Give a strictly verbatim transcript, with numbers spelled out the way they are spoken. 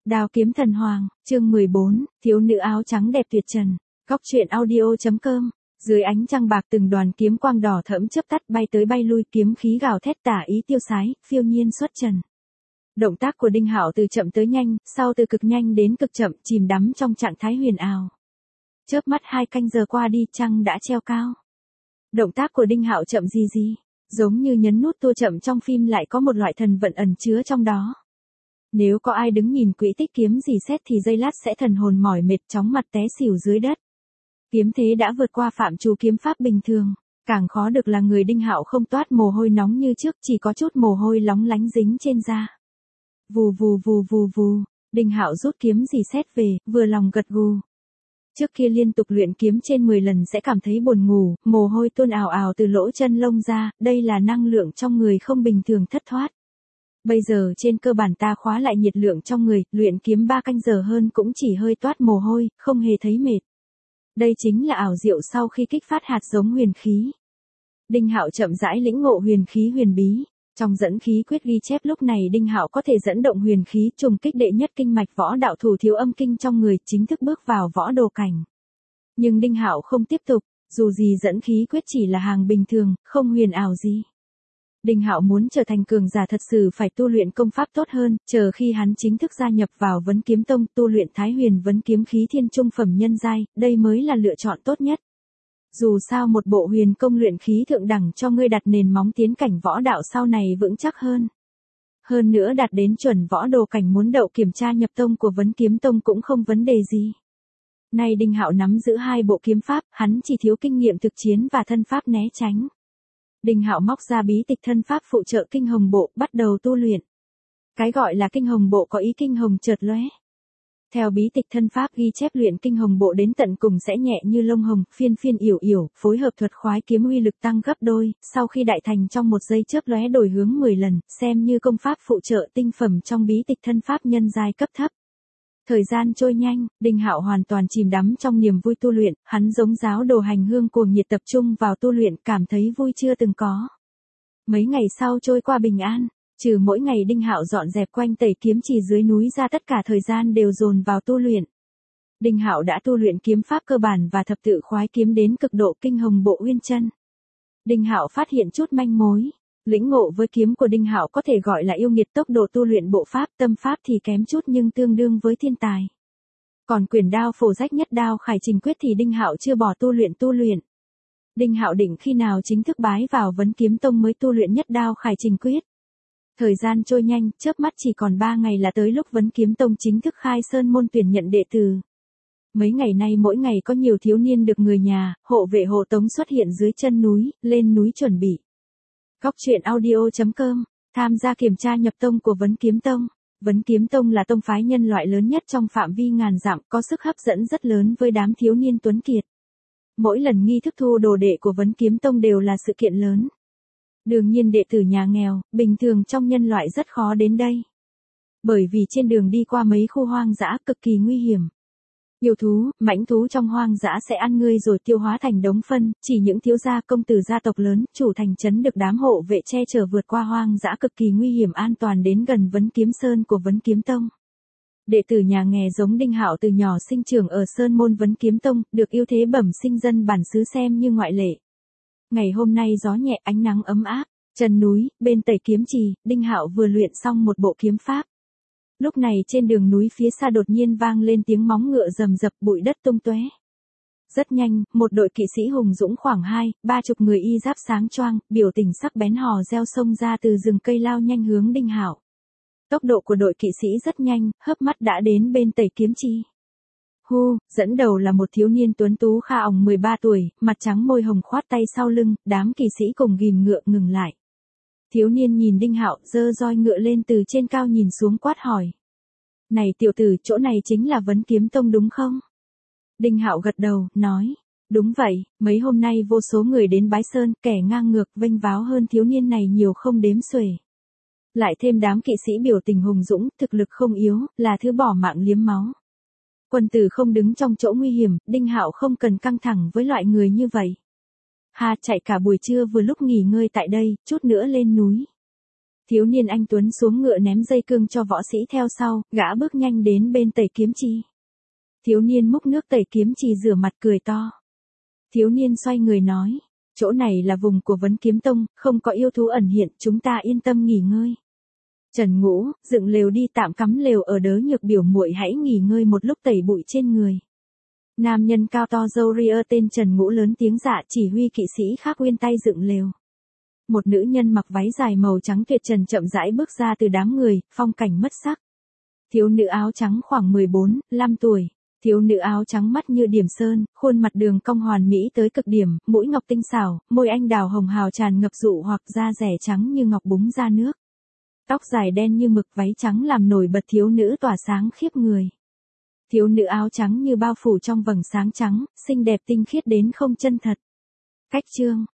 Đao kiếm thần hoàng, chương mười bốn, thiếu nữ áo trắng đẹp tuyệt trần. Góc truyện audio.com. Dưới ánh trăng bạc từng đoàn kiếm quang đỏ thẫm chớp tắt bay tới bay lui, kiếm khí gào thét tả ý tiêu sái, phiêu nhiên xuất trần. Động tác của Đinh Hạo từ chậm tới nhanh, sau từ cực nhanh đến cực chậm, chìm đắm trong trạng thái huyền ảo. Chớp mắt hai canh giờ qua đi, trăng đã treo cao. Động tác của Đinh Hạo chậm gì gì, giống như nhấn nút tua chậm trong phim, lại có một loại thần vận ẩn chứa trong đó. Nếu có ai đứng nhìn quỹ tích kiếm dì xét thì giây lát sẽ thần hồn mỏi mệt, chóng mặt té xỉu dưới đất. Kiếm thế đã vượt qua phạm trù kiếm pháp bình thường, càng khó được là người Đinh Hạo không toát mồ hôi nóng như trước, chỉ có chút mồ hôi lóng lánh dính trên da. Vù vù vù vù vù, Đinh Hạo rút kiếm dì xét về, vừa lòng gật gù. Trước kia liên tục luyện kiếm trên mười lần sẽ cảm thấy buồn ngủ, mồ hôi tuôn ào ào từ lỗ chân lông ra, đây là năng lượng trong người không bình thường thất thoát. Bây giờ trên cơ bản ta khóa lại nhiệt lượng trong người, luyện kiếm ba canh giờ hơn cũng chỉ hơi toát mồ hôi, không hề thấy mệt. Đây chính là ảo diệu sau khi kích phát hạt giống huyền khí. Đinh Hạo chậm rãi lĩnh ngộ huyền khí huyền bí. Trong dẫn khí quyết ghi chép lúc này Đinh Hạo có thể dẫn động huyền khí, trùng kích đệ nhất kinh mạch võ đạo thủ thiếu âm kinh trong người, chính thức bước vào võ đồ cảnh. Nhưng Đinh Hạo không tiếp tục, dù gì dẫn khí quyết chỉ là hàng bình thường, không huyền ảo gì. Đinh Hạo muốn trở thành cường giả thật sự phải tu luyện công pháp tốt hơn, chờ khi hắn chính thức gia nhập vào Vấn Kiếm Tông, tu luyện Thái Huyền Vấn Kiếm khí thiên trung phẩm nhân giai, đây mới là lựa chọn tốt nhất. Dù sao một bộ huyền công luyện khí thượng đẳng cho ngươi đặt nền móng tiến cảnh võ đạo sau này vững chắc hơn. Hơn nữa đạt đến chuẩn võ đồ cảnh muốn đậu kiểm tra nhập tông của Vấn Kiếm Tông cũng không vấn đề gì. Nay Đinh Hạo nắm giữ hai bộ kiếm pháp, hắn chỉ thiếu kinh nghiệm thực chiến và thân pháp né tránh. Đinh Hạo móc ra bí tịch thân pháp phụ trợ kinh hồng bộ, bắt đầu tu luyện. Cái gọi là kinh hồng bộ có ý kinh hồng chợt lóe. Theo bí tịch thân pháp ghi chép, luyện kinh hồng bộ đến tận cùng sẽ nhẹ như lông hồng, phiên phiên yểu yểu, phối hợp thuật khoái kiếm uy lực tăng gấp đôi, sau khi đại thành trong một giây chớp lóe đổi hướng mười lần, xem như công pháp phụ trợ tinh phẩm trong bí tịch thân pháp nhân giai cấp thấp. Thời gian trôi nhanh, Đinh Hạo hoàn toàn chìm đắm trong niềm vui tu luyện, hắn giống giáo đồ hành hương cuồng nhiệt tập trung vào tu luyện, cảm thấy vui chưa từng có. Mấy ngày sau trôi qua bình an, trừ mỗi ngày Đinh Hạo dọn dẹp quanh tẩy kiếm chỉ dưới núi ra, tất cả thời gian đều dồn vào tu luyện. Đinh Hạo đã tu luyện kiếm pháp cơ bản và thập tự khoái kiếm đến cực độ kinh hồng bộ uyên chân. Đinh Hạo phát hiện chút manh mối. Lĩnh ngộ với kiếm của Đinh Hạo có thể gọi là yêu nghiệt, tốc độ tu luyện bộ pháp, tâm pháp thì kém chút nhưng tương đương với thiên tài. Còn quyền đao phổ rách nhất đao khải trình quyết thì Đinh Hạo chưa bỏ tu luyện tu luyện. Đinh Hạo định khi nào chính thức bái vào Vấn Kiếm Tông mới tu luyện nhất đao khải trình quyết. Thời gian trôi nhanh, chớp mắt chỉ còn ba ngày là tới lúc Vấn Kiếm Tông chính thức khai sơn môn tuyển nhận đệ tử. Mấy ngày nay mỗi ngày có nhiều thiếu niên được người nhà, hộ vệ hộ tống xuất hiện dưới chân núi, lên núi chuẩn bị. Góc truyện audio.com, tham gia kiểm tra nhập tông của Vấn Kiếm Tông. Vấn Kiếm Tông là tông phái nhân loại lớn nhất trong phạm vi ngàn dặm, có sức hấp dẫn rất lớn với đám thiếu niên tuấn kiệt. Mỗi lần nghi thức thu đồ đệ của Vấn Kiếm Tông đều là sự kiện lớn. Đương nhiên đệ tử nhà nghèo, bình thường trong nhân loại rất khó đến đây. Bởi vì trên đường đi qua mấy khu hoang dã cực kỳ nguy hiểm. Yêu thú, mãnh thú trong hoang dã sẽ ăn ngươi rồi tiêu hóa thành đống phân, chỉ những thiếu gia công tử gia tộc lớn, chủ thành trấn được đám hộ vệ che chở vượt qua hoang dã cực kỳ nguy hiểm an toàn đến gần Vấn Kiếm Sơn của Vấn Kiếm Tông. Đệ tử nhà nghề giống Đinh Hạo từ nhỏ sinh trưởng ở sơn môn Vấn Kiếm Tông, được ưu thế bẩm sinh dân bản xứ xem như ngoại lệ. Ngày hôm nay gió nhẹ, ánh nắng ấm áp, chân núi, bên tẩy kiếm trì, Đinh Hạo vừa luyện xong một bộ kiếm pháp. Lúc này trên đường núi phía xa đột nhiên vang lên tiếng móng ngựa rầm rập, bụi đất tung tóe. Rất nhanh, một đội kỵ sĩ hùng dũng khoảng hai, ba chục người y giáp sáng choang, biểu tình sắc bén hò reo xông ra từ rừng cây lao nhanh hướng Đinh Hạo. Tốc độ của đội kỵ sĩ rất nhanh, hớp mắt đã đến bên tẩy kiếm chi. Hu, dẫn đầu là một thiếu niên tuấn tú kha ỏng mười ba tuổi, mặt trắng môi hồng khoát tay sau lưng, đám kỵ sĩ cùng ghìm ngựa ngừng lại. Thiếu niên nhìn Đinh Hạo, giơ roi ngựa lên từ trên cao nhìn xuống quát hỏi. Này tiểu tử, chỗ này chính là Vấn Kiếm Tông đúng không? Đinh Hạo gật đầu, nói. Đúng vậy, mấy hôm nay vô số người đến bái sơn, kẻ ngang ngược, vênh váo hơn thiếu niên này nhiều không đếm xuể. Lại thêm đám kỵ sĩ biểu tình hùng dũng, thực lực không yếu, là thứ bỏ mạng liếm máu. Quân tử không đứng trong chỗ nguy hiểm, Đinh Hạo không cần căng thẳng với loại người như vậy. Ha, chạy cả buổi trưa vừa lúc nghỉ ngơi tại đây, chút nữa lên núi. Thiếu niên anh tuấn xuống ngựa ném dây cương cho võ sĩ theo sau, gã bước nhanh đến bên tẩy kiếm chi. Thiếu niên múc nước tẩy kiếm chi rửa mặt cười to. Thiếu niên xoay người nói, chỗ này là vùng của Vấn Kiếm Tông, không có yêu thú ẩn hiện, chúng ta yên tâm nghỉ ngơi. Trần Ngũ, dựng lều đi, tạm cắm lều ở Đớ Nhược biểu muội hãy nghỉ ngơi một lúc tẩy bụi trên người. Nam nhân cao to râu ria tên Trần Ngũ lớn tiếng dạ chỉ huy kỵ sĩ khác uyên tay dựng lều. Một nữ nhân mặc váy dài màu trắng tuyệt trần chậm rãi bước ra từ đám người, phong cảnh mất sắc. Thiếu nữ áo trắng khoảng mười bốn, lăm tuổi. Thiếu nữ áo trắng mắt như điểm sơn, khuôn mặt đường cong hoàn mỹ tới cực điểm, mũi ngọc tinh xảo, môi anh đào hồng hào tràn ngập dụ hoặc da rẻ trắng như ngọc búng ra nước. Tóc dài đen như mực, váy trắng làm nổi bật thiếu nữ tỏa sáng khiếp người. Thiếu nữ áo trắng như bao phủ trong vầng sáng trắng, xinh đẹp tinh khiết đến không chân thật. Cách chương